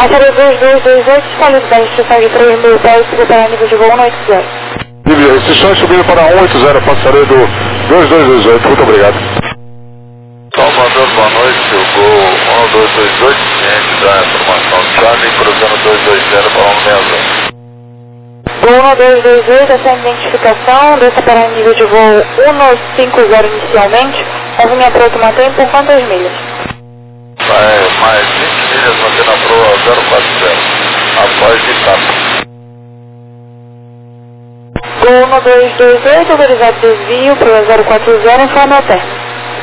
Passaria 2228, está livre da restrição de 3.000 pés, subiu para nível de voo 180. Livre, restrições subindo para 180, passarei do 2228, muito obrigado. Salvador, boa noite, o Gol 1228, ciente da informação Charlie, cruzando 220 para 160. Gol 1228, sem identificação, desça para nível de voo 150 inicialmente, movimento automatem por quantas milhas? Mais 20 milhas mantendo a proa 040, após de TAP. Gol 1228, autorizado desvio, proa 040, informe ao término.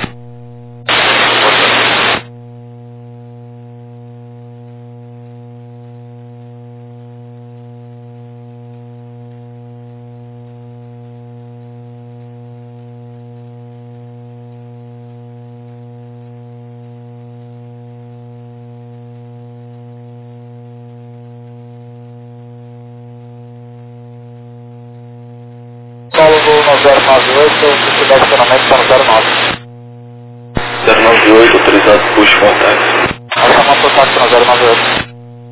Paulo Gol 098, o estacionamento está no 09. 098, autorizado push contato. Essa moto táxi no 098.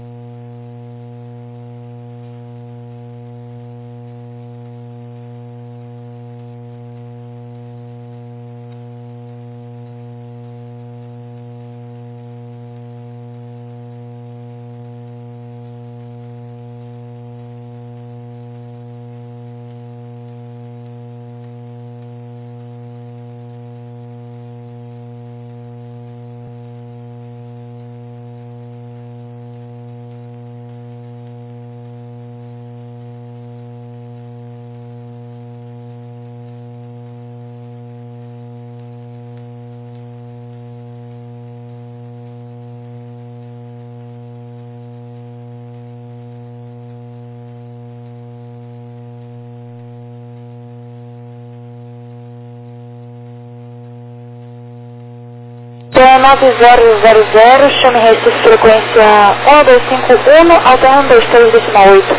Então, 9000, chame Recife, frequência 1251, alternando 23,8.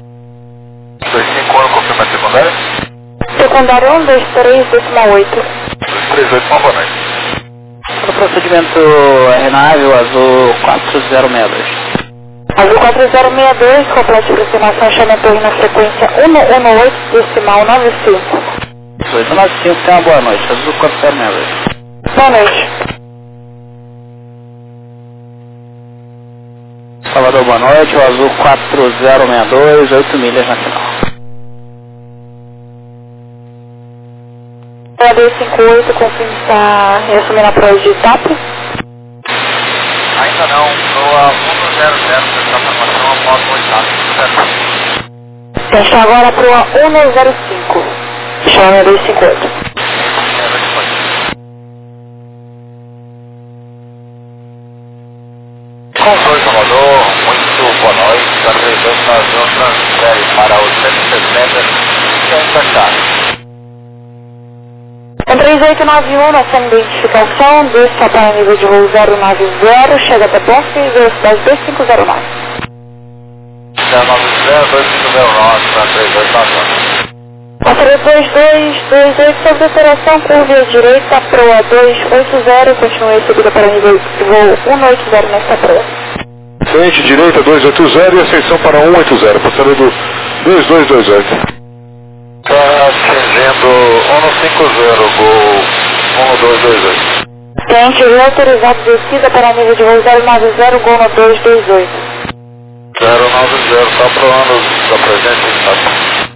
251, confirma a secundária? Secundária 123,8. 238, uma boa noite. O procedimento aeronave, o azul 4062. Azul 4062, complete aproximação, chame a torre na frequência 118,95. 895, tenha uma boa noite, azul 4062. Boa noite. Salvador, boa noite, o azul 4062, 8 milhas na final. D58, confirme se está reassumindo a prova de TAP. Ainda não, proa 100, essa formação após o oitavo. Então está agora para o 105. Chame 258. Controle Salvador, muito boa noite, apresentando na zona transfere para o 160 sem encaixar. 3891, na sua identificação, desça para nível de voo 090, chega até Bonfim, velocidade 2509. 090, 2509, para 3891. Passaria 2228, sobre operação, curva à direita, proa 280, continue subida para nível de voo 180 nesta proa. Frente direita 280 e ascensão para 180, passaria do 2228. Ascendendo 150, Gol 1228. Cliente autorizado descida para nível de voo 090, Gol no 228. 090, está proando da presente estado.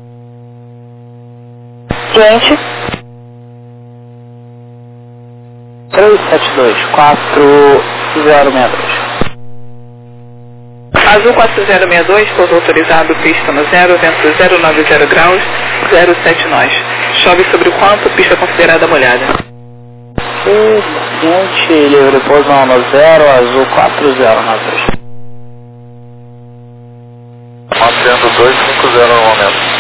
Cliente. 372, 4062. Azul 4062, pouso autorizado, pista no 0, vento 090 graus, 07 nós. Chove sobre o quanto, pista considerada molhada. Seguinte, livre pouso no 0, azul 4092. Mantendo 250 no momento.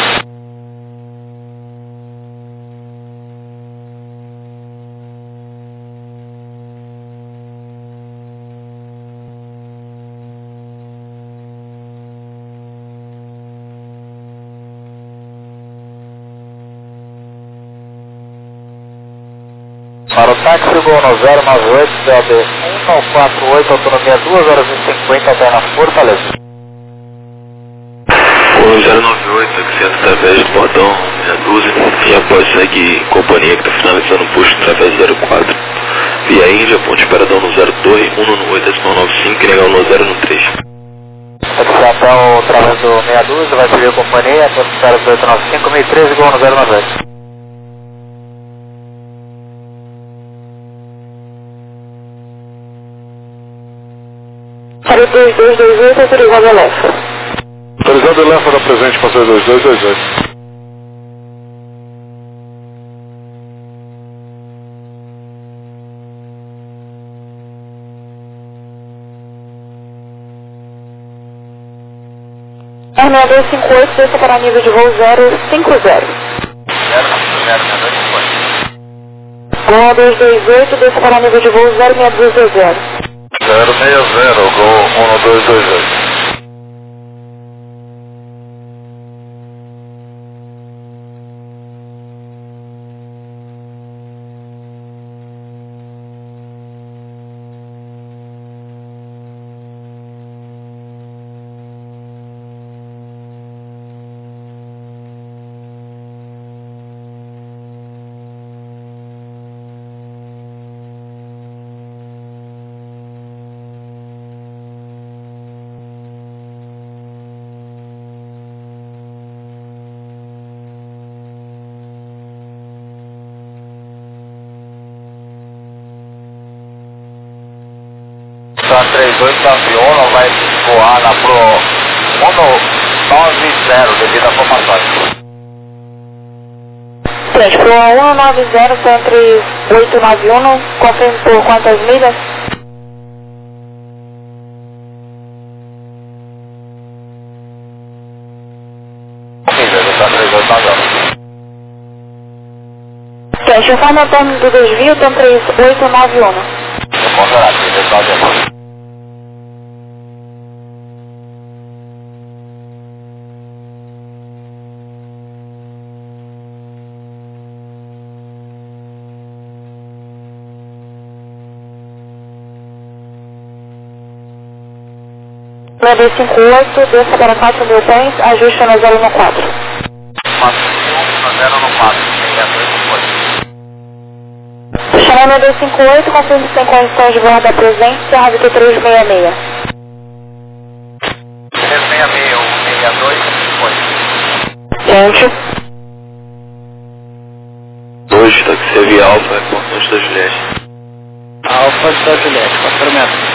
Para o táxi, Gol no 098, CAB Nacional 48, autonomia 2 horas e 50 até na Fortaleza. O 098, taxiando através do portão meia dúzia, e após segue companhia que está finalizando o puxo através do 04. Via Índia, ponte paradão no 02, 198.95 e legal no 013. Taxiação através do meia dúzia, vai seguir companhia, tempo de espera 895, 1013 igual no 098. Para 2228, autorizado a Lefa. Autorizado a Lefa da presente, passageiro 2228. R6258, desça para nível de voo 050. 228, desça para nível de voo 06220. 060, Gol 1228. São 3891, vai voar na Pro 190 devido à formação. Frente Pro 190, entre 891, confirme por quantas milhas? São 3891. Frente, informe o término do desvio, tem 3891. Ponderado, 3891. Na 258, desça para 4.000 pés, ajuste no 014. 4.094, Chamando 258, confirme sem condições de voar da presente, árbitro 366. 366, 162, Gente, 2, taxia via Alfa, portões da Juliette. Alfa da Juliette, 4 metros.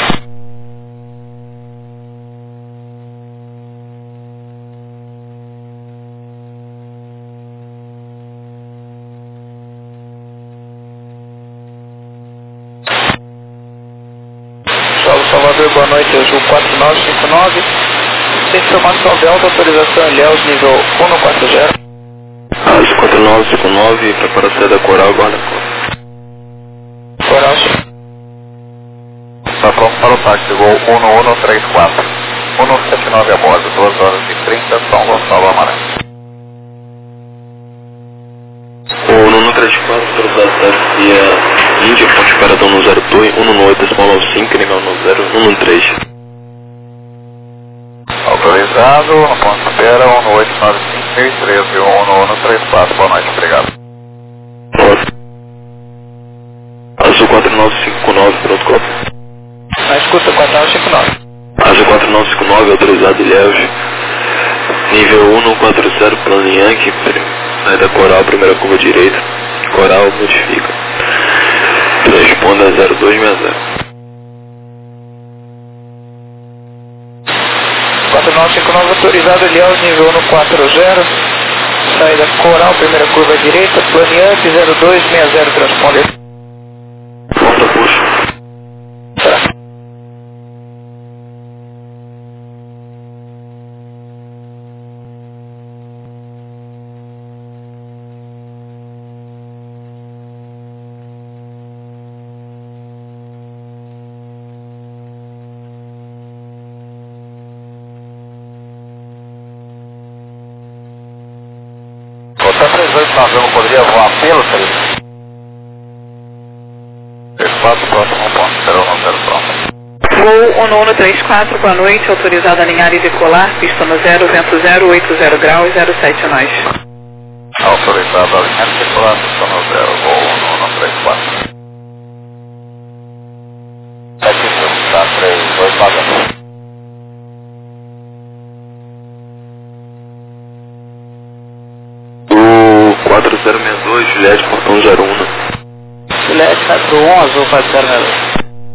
Salvador, boa noite, eu sou 4959. Tem informação de alta autorização Ilhéus, nível 140. As 4959, preparação da Coral, guarda Coral, Está pronto para o táxi, Gol 1134. 179 a bordo, 2 horas e 30, São Gonçalo Amarante. O 134, autorizado via Índia, ponte paradão no 02, 198.95 e legal no 013. Autorizado, no ponto de espera, 1895 1013, 1134, boa noite, obrigado. Azul 4959, pronto, copo. na escuta 4959. Azul 4959, autorizado Ilhéus. Nível 140, plano Yankee, da Coral, primeira curva direita. Coral, modifica. Responda a 0260. 4959 autorizado Ilhéus, nível 140. Saída Coral, primeira curva direita, plano Yankee 0260, transponder. Ponta puxa. Será? Hotel 3891, poderia voar pelo 3? 34, próximo ponto, 010, pronto. Voo 1134, boa noite, autorizado a alinhar e decolar, pista no 0, vento 0, 80 graus, 07 nós. Autorizado a alinhar e decolar, pista no 0, voo 1134. Aqui está 3, 2 pagando. O 4062, Juliette, portão 01. Juliette 41, azul 4062.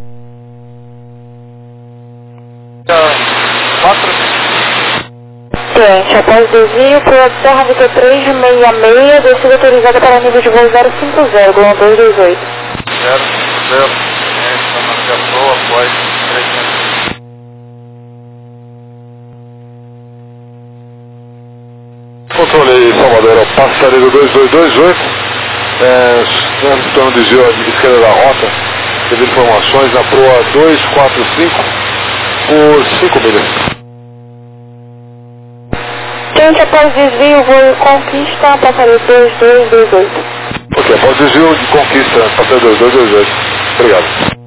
4. Cliente, após desvio, proa de Serra Vitor 366, descida autorizada para nível de voo 050, Gol 228. 0, estamos aqui a proa, após 300. Controle Salvador, passaredo 2228, estamos desvio à esquerda da rota, teve informações na proa 245 por 5 milhas. Cliente, após desvio, voo Conquista, passaredo 2228. Ok, após desvio de Conquista, passaredo 2228. Obrigado.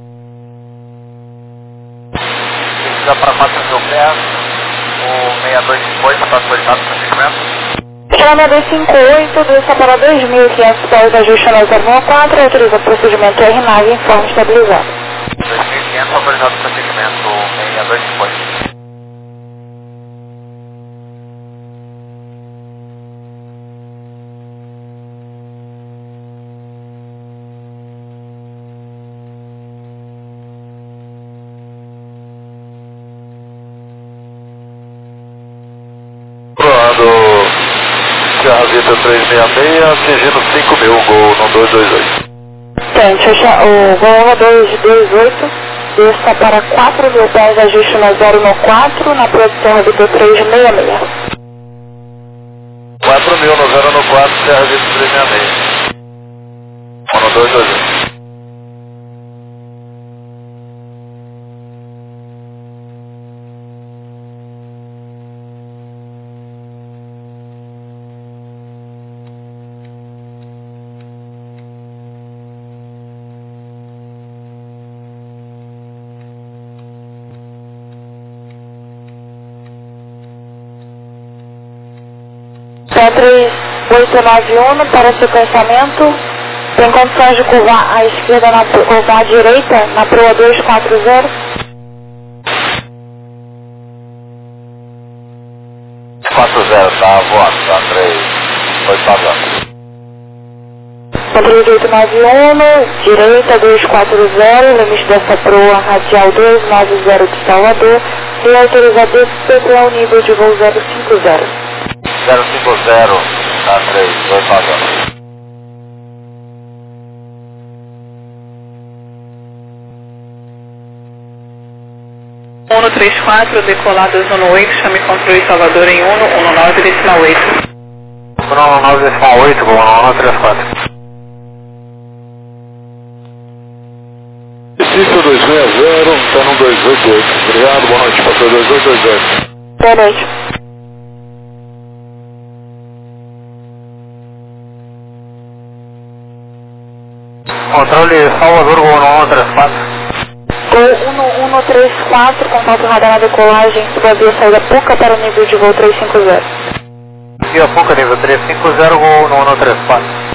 Já para 4 mil pés, o 6258 está autorizado para segmento. Chama 258, desça para 2.500 pés, ajuste na 064, autoriza o procedimento R9 em forma estabilizada. 2500 autorizado para segmento 6258. Proando Serra Vitor 366, atingindo 5.000, Gol no 228. Cliente, o voo 228, desça para 4.000 pés, ajuste na 014, na proa de Serra Vitor 366. 4.000 no 014, Serra Vitor 366. No 228. Pé 3891 para sequenciamento, tem condições de curvar à esquerda, curvar à direita na proa 240. 40, tá voando, tá 3, foi pagando. Pé 3891, direita 240, limite dessa proa radial 290 de Salvador, e autorizar descer ao nível de voo 050. 050, tá 3, foi pagando. Uno 34, decolado zona 8, chame controle Salvador em 119 decimal 8. 119 decimal 8, Gol 134. Recife 260, está no 288. Obrigado, boa noite, pastor 2228. Boa noite. Controle Salvador, Gol 134. Gol 1134, contato radar na decolagem, subavia saída Puca para o nível de voo 350. Via Puca, nível 350, Gol 134.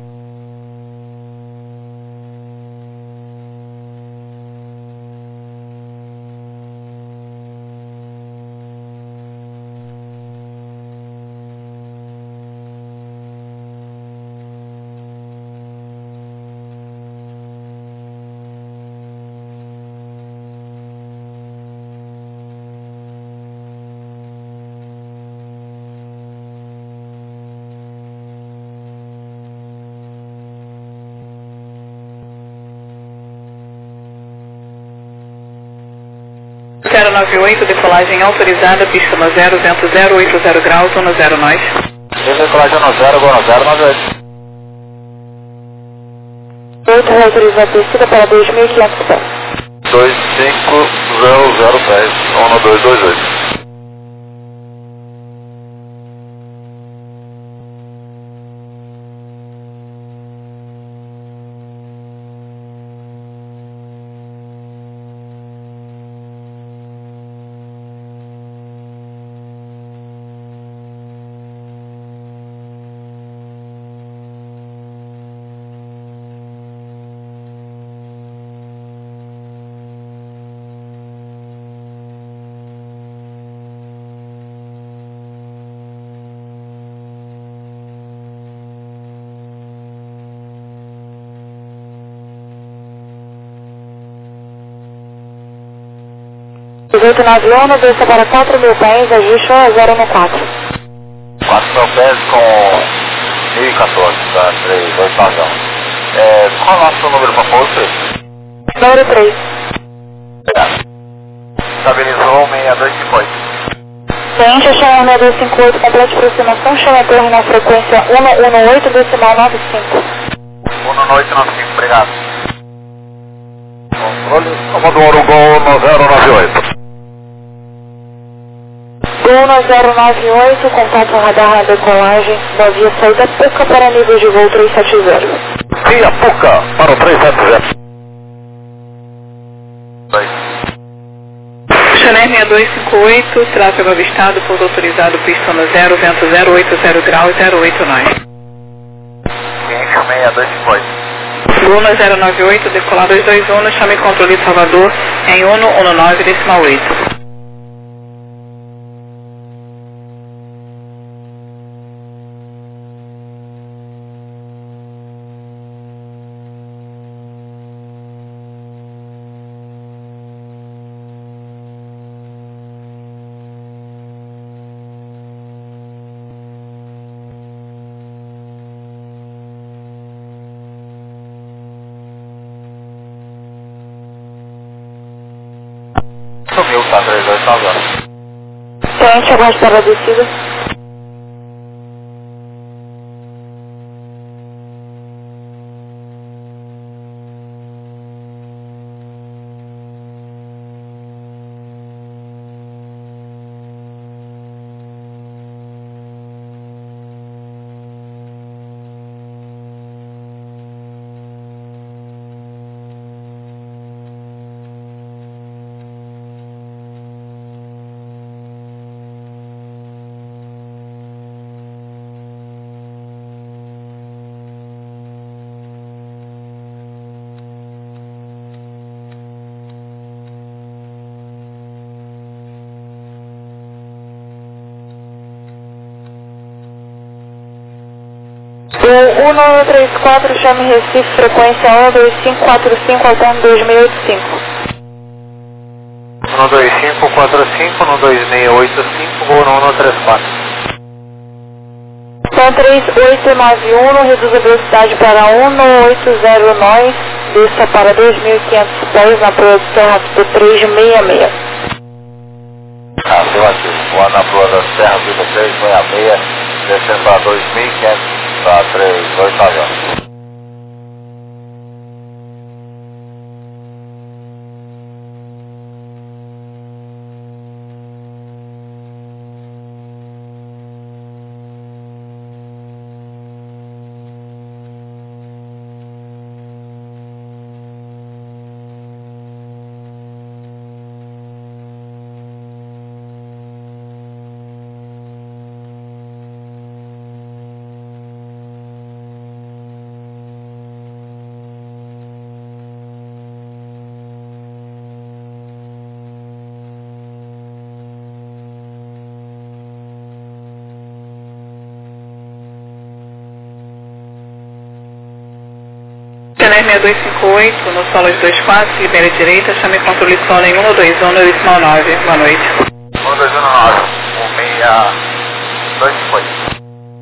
Zero 98, decolagem autorizada, pista no 0, vento 080 graus, zona 0 nós. Decolagem no 0, Gol no 098. 8 autoriza a descida para 2.500 pés. 25010, no 228. 1891, desça para 4.000 pés, ajuste 1-014. 4.000 pés com 1014, tá? 3, 2 padrão. Qual é o nosso número para pouso? Número 3. Obrigado. Estabilizou 6258. Ciente, chama 6258, complete aproximação, chama a torre na frequência 118, decimal 95. 11895, obrigado. Controle, Commodore Gol 9098. Gol 9098, contato radar na decolagem, da via saída Puca para nível de voo 370. Via Puca para o 370. Chanel 6258, tráfego avistado, pouso autorizado, pista no 0, vento 080 graus, 089. Ciente 6258. Luna 098, decolar 221, chame controle Salvador em 119, decimal 8. Sumiu, tá? 3290. Ciente, aguarde para a descida. O 1934, chame Recife, frequência 12545, altando 2685. 12545, no 2685, Gol 134. São 3891, reduz a velocidade para 180 nós, desça para 2.500 pés na proa de Serra do 366. Afirmativo. Voando na proa da Serra do 366, descendo para 2.500. Tá, 3, 2 padrão. Chanel 6258, no solo 24, libere direita, chame controle solo em 121, decimal 9. Boa noite. 1219, 16258.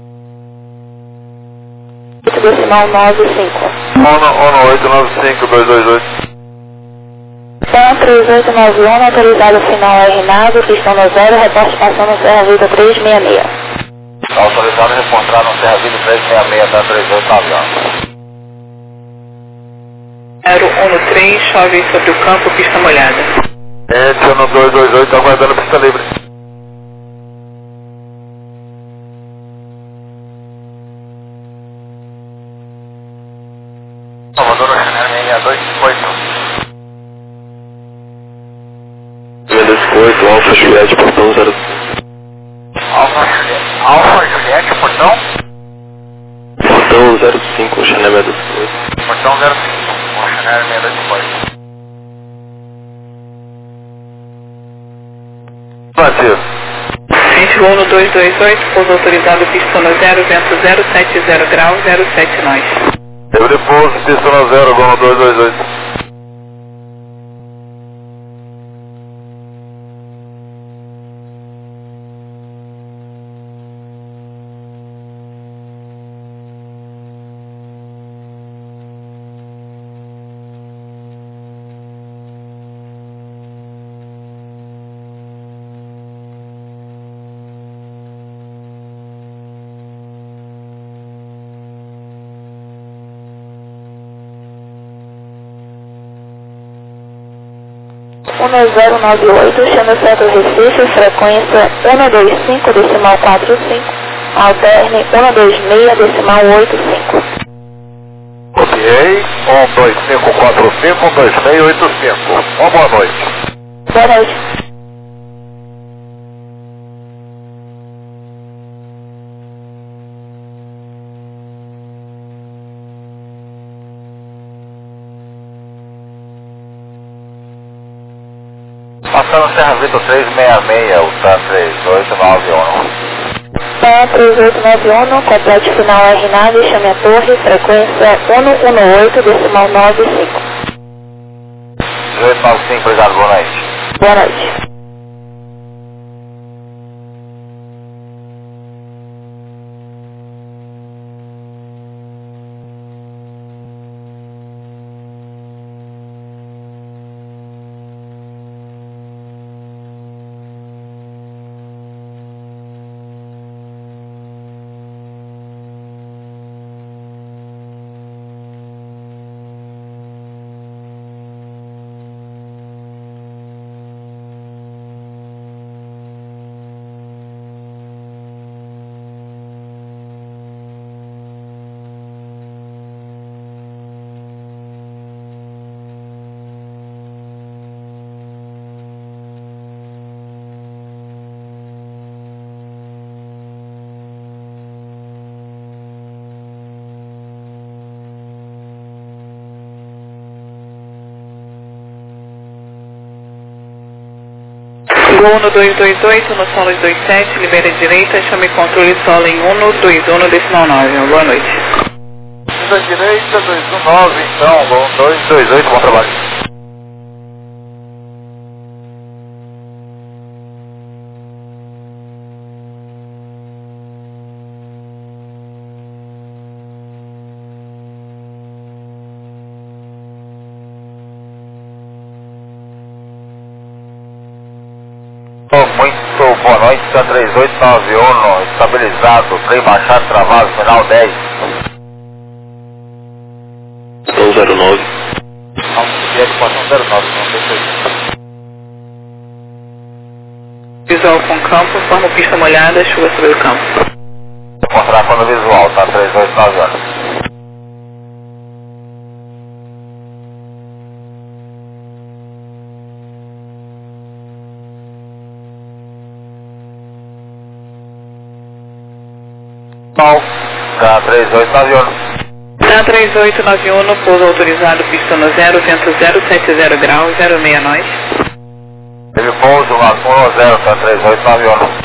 Decimal 95. 1895 228. Então, 3891, autorizado final RNAV, pistão no 0, reporte passando Serra Vida 366. Autorizado a reportar no Serra Vida 366 da 3891. 013, chove sobre o campo, pista molhada. Ente no 228, aguardando pista livre. Salvador, Chanel 6258. 628, Alfa Juliette, portão 0. Alfa Juliette, portão? Portão 05, Chanel 628. Portão 05. Chanel 6258. Afirmativo. Gente, voo no 228, pouso autorizado, pista no 0, vento 070 graus, 07 nós. Livre pouso, pista no 0, Gol 228. 1098, chama Centro Recife, frequência 125,45, alterne 126,85. Ok, 12545, 12685. Uma boa noite. Boa noite. Passando Serra Vitor 366, o TAN 3891. TAN 3891, complete final RNAV, chame a torre, frequência 118,95. 1895, obrigado, boa noite. Boa noite. Gol 1228, no solo 27, libera direita, chame controle solo em 121,9. Boa noite. Da direita, 219, então, Gol 228, bom trabalho. Muito boa noite, TAN 3891, estabilizado, trem baixado, travado, final 10. Então 09. Vamos subir a equação 09, não sei se Visual com campo, forma pista molhada, chuva sobre o campo. vou mostrar quando visual, TAN 3891. TAN 3891. TAN 3891, pouso autorizado, pista no 0, vento 070 graus, 06 nós. Ele pouso, 110, TAN 3891.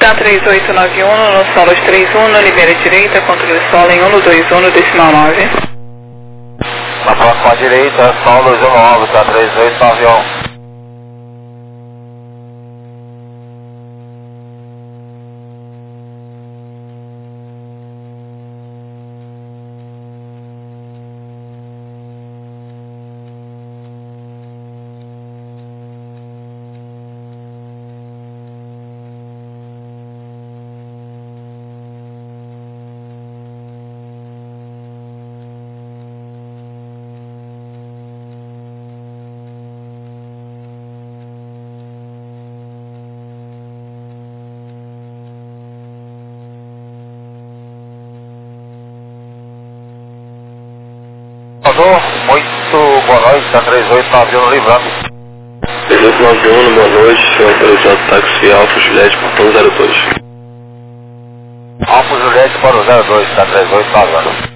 TAM 3891, no solos 31, libera direita, controle solo em 121, decimal 9. Na próxima direita, solos 19, TAM 3891. Muito boa noite, TAM 3891 livrando. 3891, boa noite, senhor autorizado táxi Alfa Juliette, portão 02. Alfa Juliette para o 02, TAM 3891.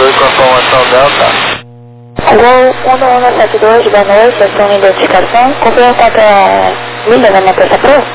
2 com a formação Delta. Gol 1172, boa noite, ação de identificação. Confirma quanto é milha na minha peça Pro?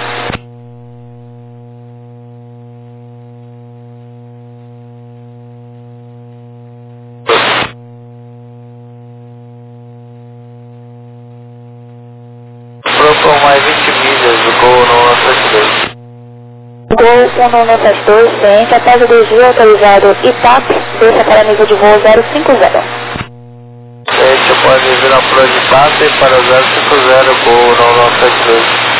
Propão mais 20 milhas do Gol 1172. Gol 1172, ciente, após o desvio autorizado ITAP, deixa para nível de voo 050. Você pode vir na Flor de TAP para 050 Gol 1172.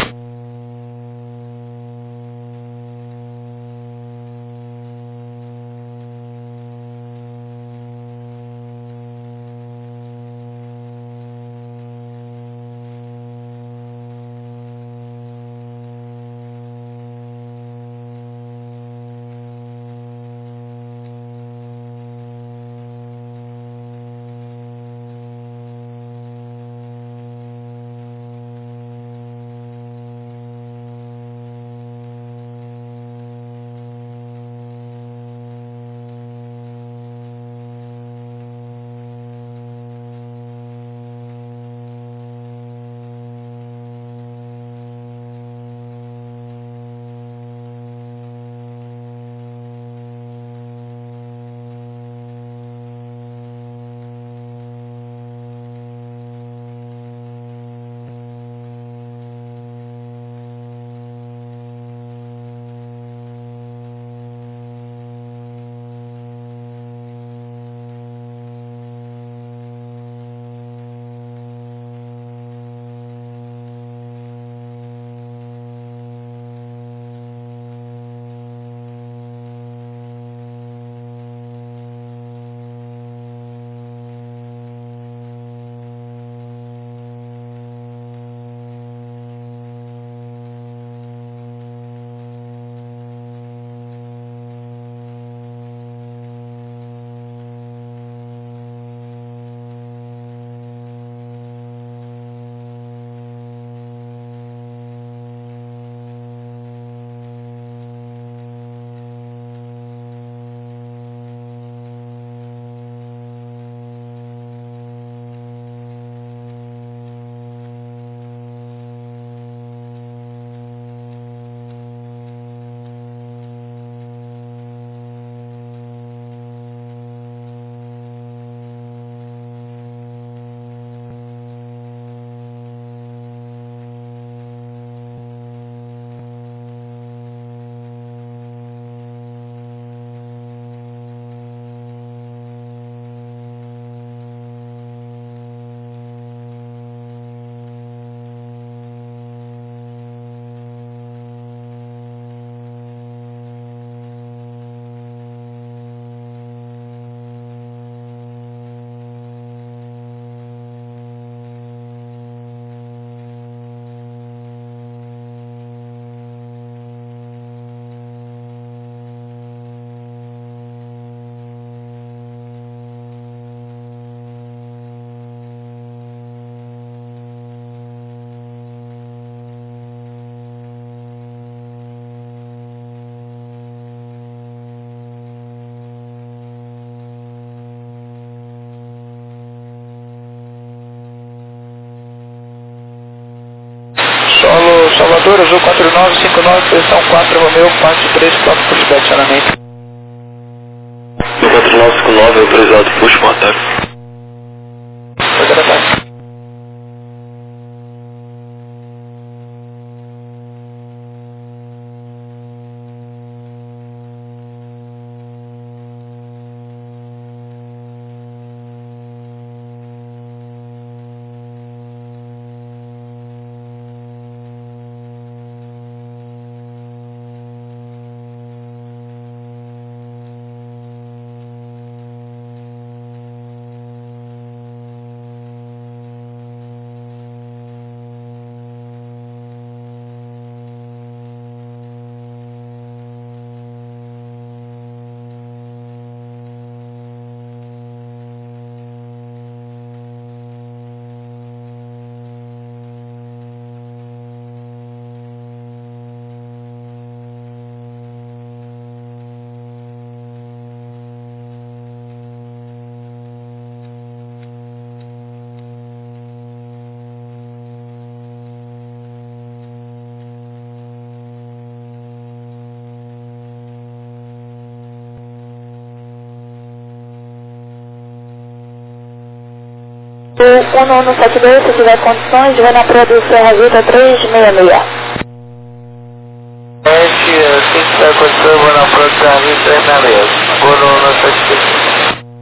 Solo Salvador, Azul 4959, posição 4, Romeu, 434, push de acionamento. 4959, autorizado, push com ataque. Pode dar ataque. O 1172, se tiver condições, vai na proa do Serra Vita 366. Se tiver condições, eu vou na proa do Serra Vita 366. Vou no 1172.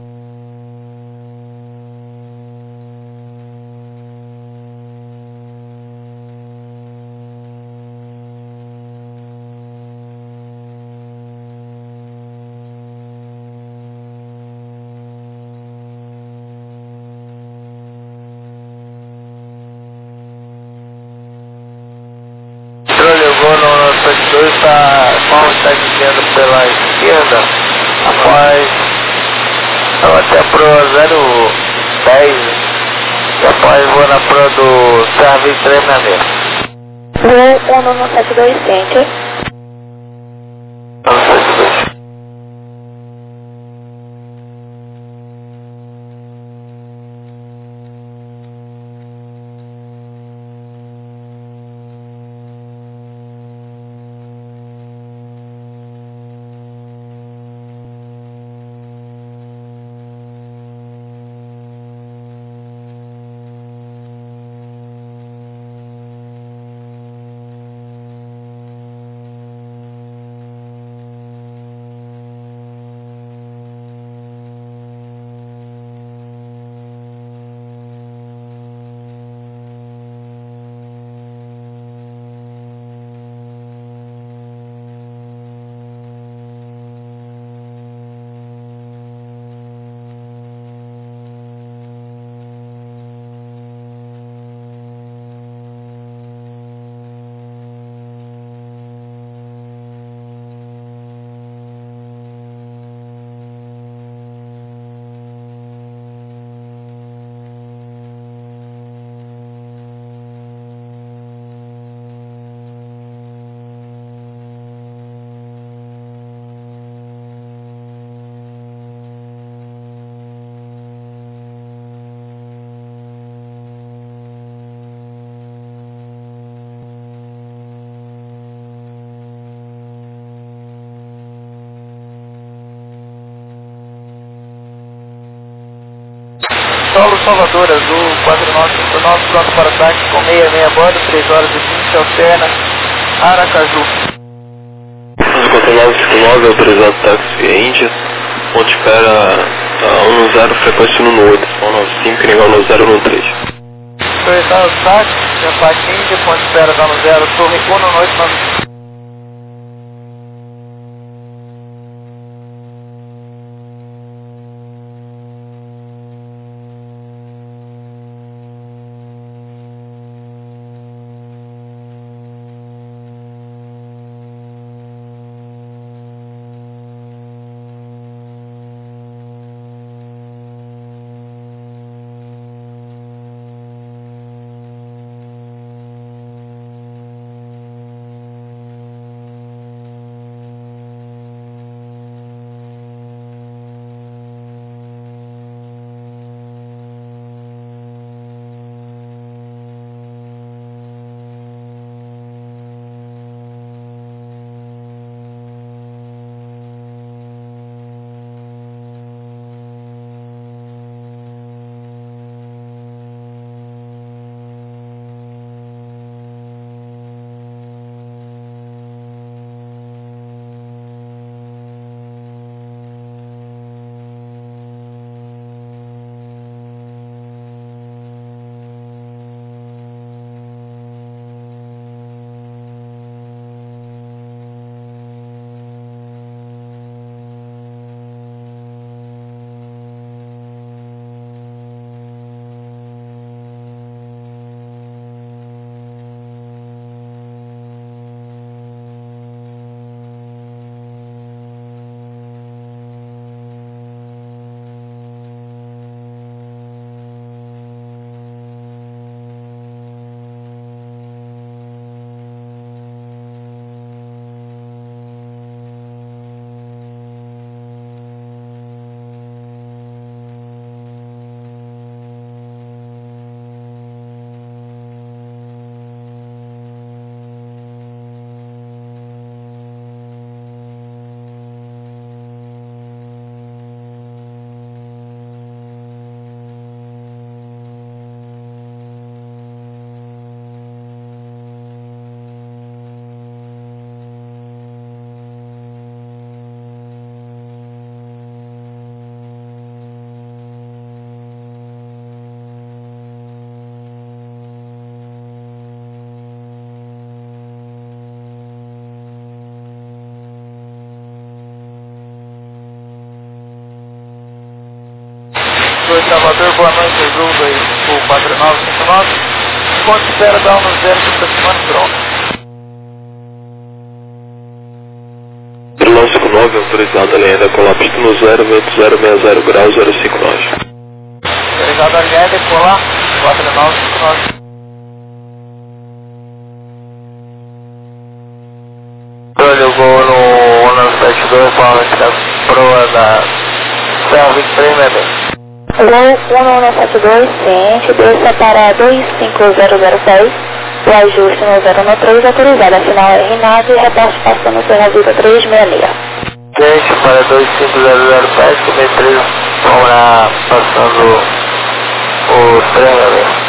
Está dizendo pela esquerda, após até a proa 010, e após vou na proa do serviço 366. Voo 1172, ciente. 1172. Solo Salvador Azul 4959, pronto para ataque com 66 bordo, 3 horas e 20, alterna Aracaju. 5959, autorizado táxi via Índia, ponto espera 10, frequência no 8, 95, nível no 013. Autorizado táxi, ataque Índia, ponto espera 0, torre 1 noite. Salvador, boa noite, Azul 24959. Ponto de espera da 10 se aproximando, pronto. 959, autorizado a linha decolar pista no 06060 graus 059. Autorizado a linha decolar 4959. Olha o gol no 172, fala que a proa da Serra 2366. Gol 1172, ciente, desça para 25006, o ajuste no 013, autorizado, a final é RNAV, reporte passando pela vida 366. Gente, para 25007, cometrei, vamos lá, passando o 366.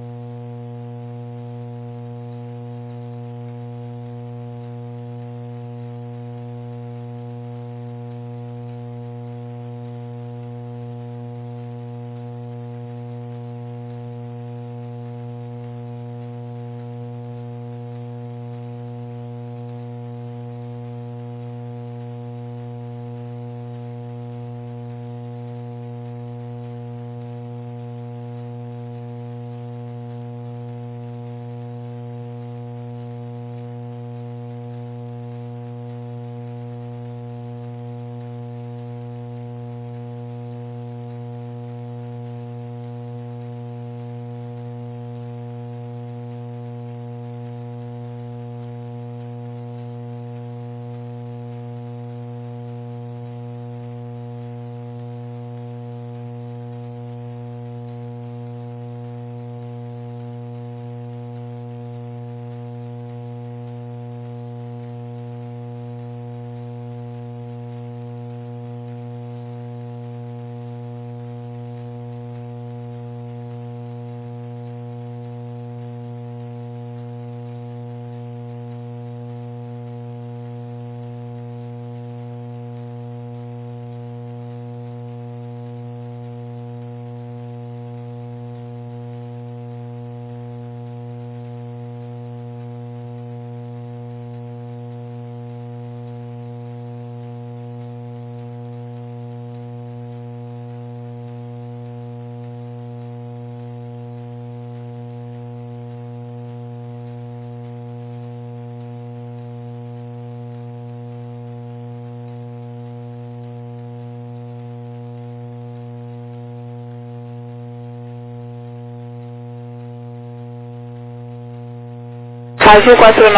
Azul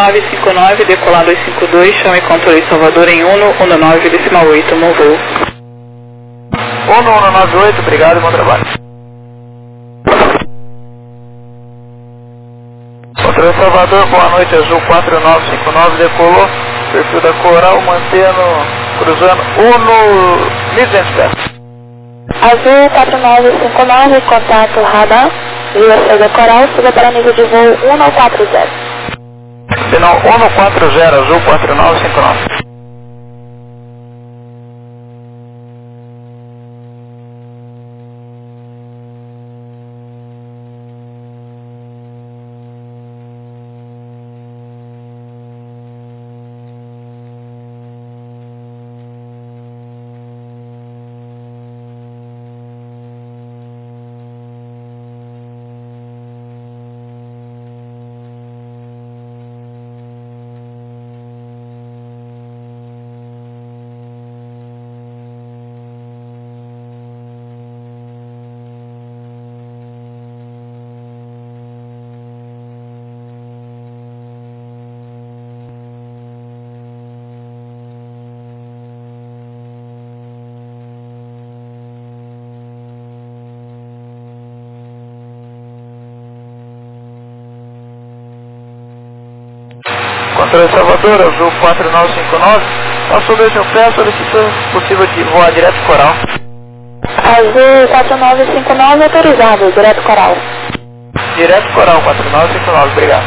4959, decolar 252, chame controle Salvador em 119,8, no voo. 1198, obrigado e bom trabalho. Controle Salvador, boa noite, Azul 4959, decolou, perfil da Coral, mantendo, cruzando 1.200 pés. Azul 4959, contato radar, via da Coral, suba para nível de voo 140. Sinal 140, Azul 4959. Controle Salvador, Azul 4959, passou 2 mil pés, solicitando possível de voar direto Coral. Azul 4959, autorizado, direto Coral. Direto Coral, 4959, obrigado.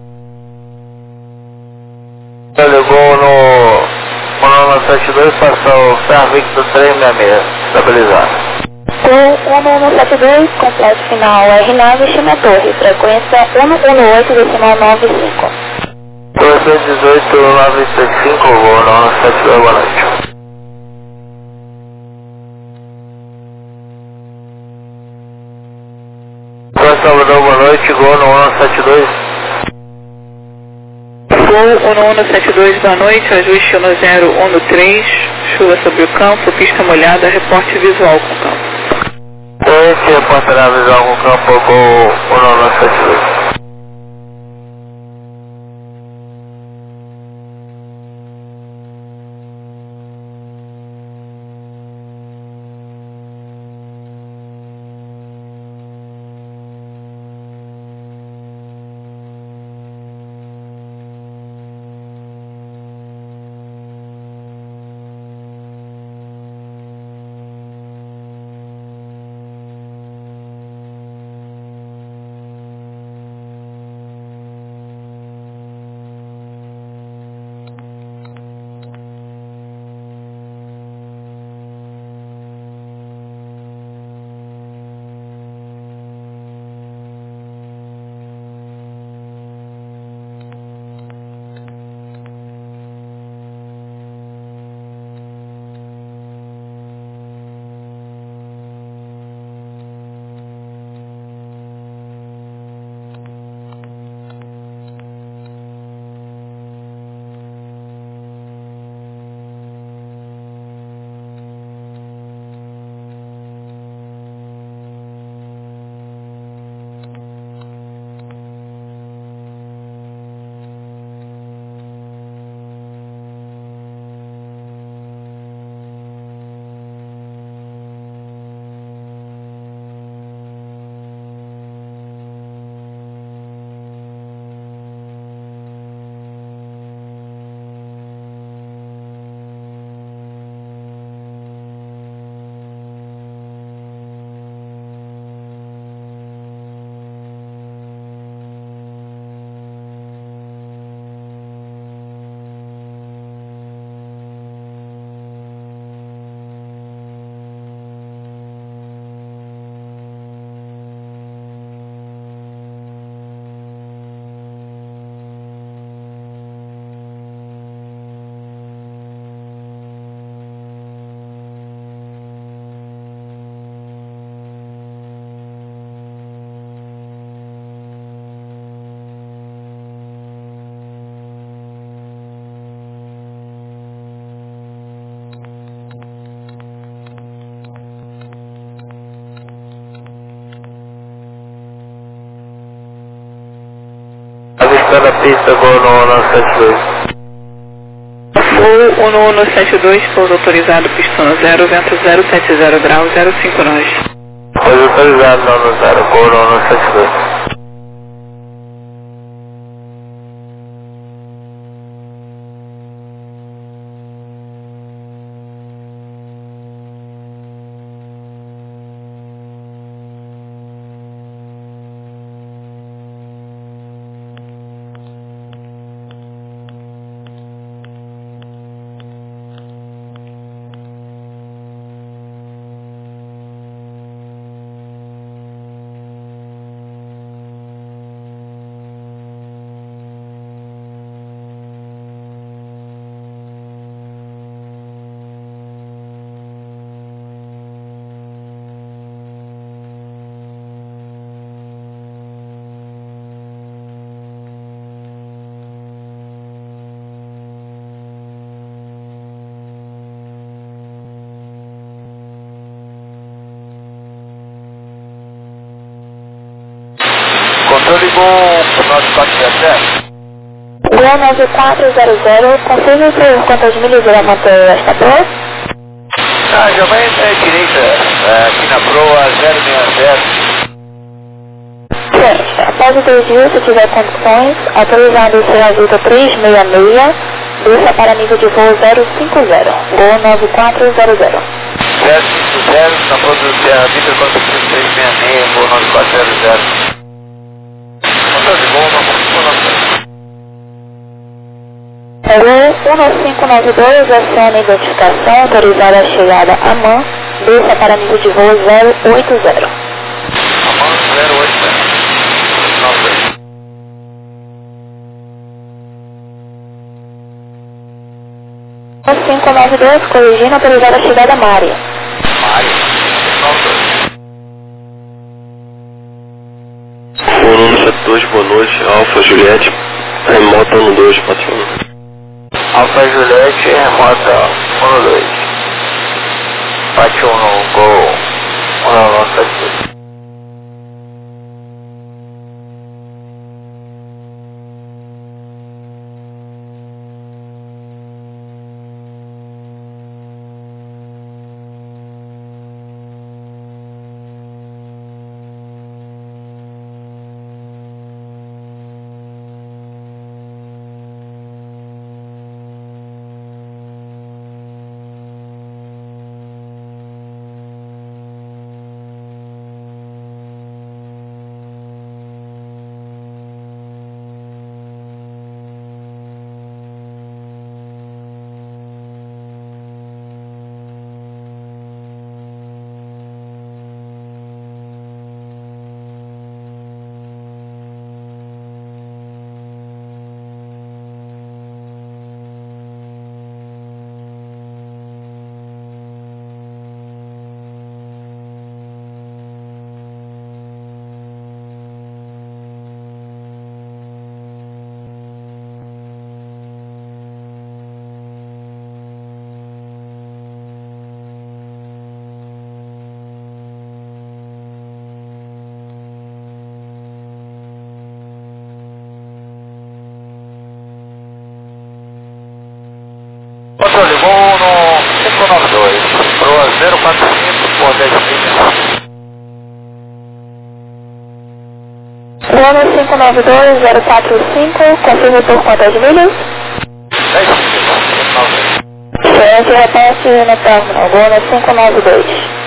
Ligou no 172, passou o Serra Victor 366, estabilizado. Gol 1172, completo final RNAV, estima torre, frequência 118,95. 218, 975, voo 972, boa noite. 1172. Voo 1172, boa noite, ajuste no 013, chuva sobre o campo, pista molhada, reporte visual com o campo. Esse reportará visual com o campo, voo 1172. Avistando a pista, voo no 1172. Voo 1172, pouso autorizado, pista no 0, vento 070 graus, 05 nós. Pouso autorizado, no 0, voo no 1172. Controle com 9407. Gol 9400, confirme por quantas milhas ele levantou esta proa? Já vai à direita, aqui na proa 060. Gente, após o desvio, se tiver condições, autorizado o seu ajuda 366, desça para nível de voo 050, Gol 9400. 050, na proa do Serra Vitor, 366, voo 9400. Controle de voo, Gol 1592, aciona a identificação, autorizada a chegada a MAN, desça para nível de voo 080. AMAN 080. 1592, corrigindo, autorizada a chegada a Mari. Voo 92. 2, boa noite, Alfa Juliette, remota 12, 41. Alfa Juliette, remota 12. 41 no Gol 1972. Controle, voo no 592, proa 045 por 10 milhas. Voo no 592, 045, confirme por quantas milhas? 10 milhas, 592. Frente, repete no terminal, voo no 592.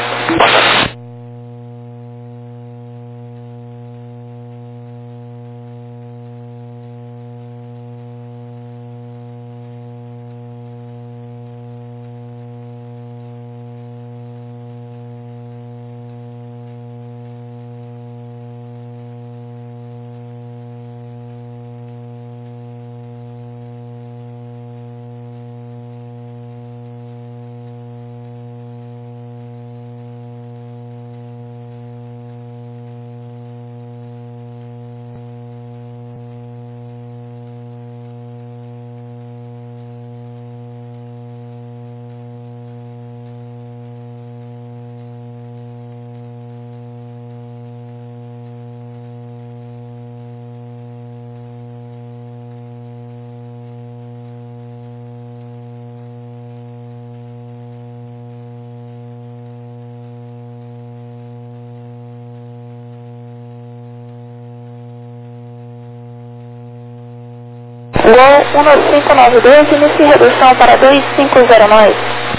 Gol 1592, inicie redução para 2509.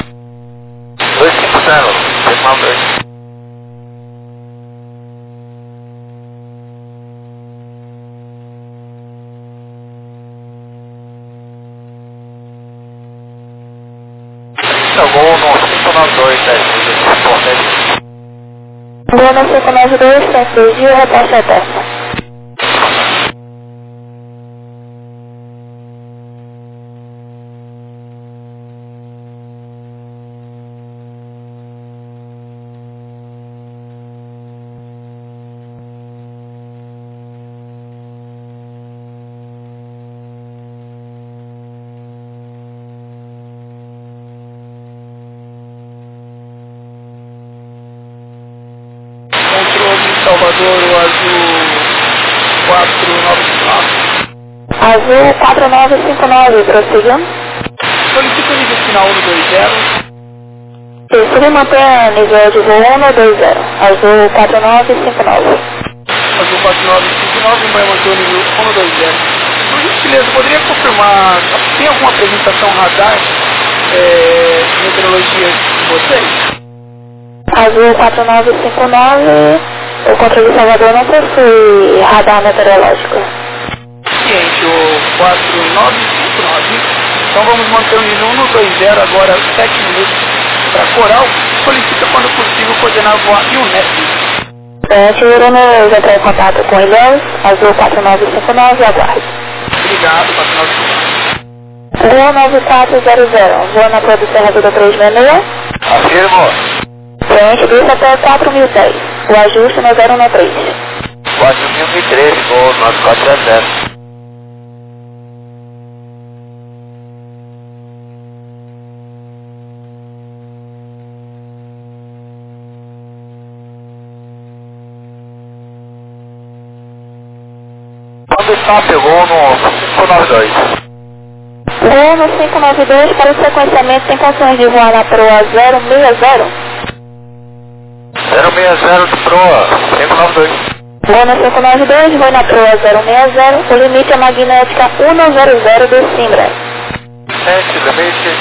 250, terminal 2. Gol no 592, 10 milhas, por 10 milhas. Gol no 592, sem surgir, reposta eterna. Salvador, o azul 499. Azul 4959, prosseguindo. Solicito o nível final 120. Isso, mantenha nível de voo 120. Azul 4959. Azul 4959, vai manter o nível 120. Por gentileza, poderia confirmar, tem alguma apresentação radar de meteorologia de vocês? Azul 4959, o controle de Salvador não possui radar meteorológico. Ciente, o 4959. Então vamos manter o nível 120, agora 7 minutos para Coral. Solicita quando possível coordenar voar e o NET. Iremos entrar em contato com Ilhéus, Azul 4959, aguarde. Obrigado, 4959. Voo 9400, voa na Proa do Serradura 366. Afirmo. Frente, desça até 4010, o ajuste no 013. 4013, Gol 9470. Quando está, pegou no 592. Gol no 592 para o sequenciamento, tem condições de voar na proa 060? 060 de proa, 592. Gol no 592, voo na proa 060, o limite é magnética 100 de Simbra. Limite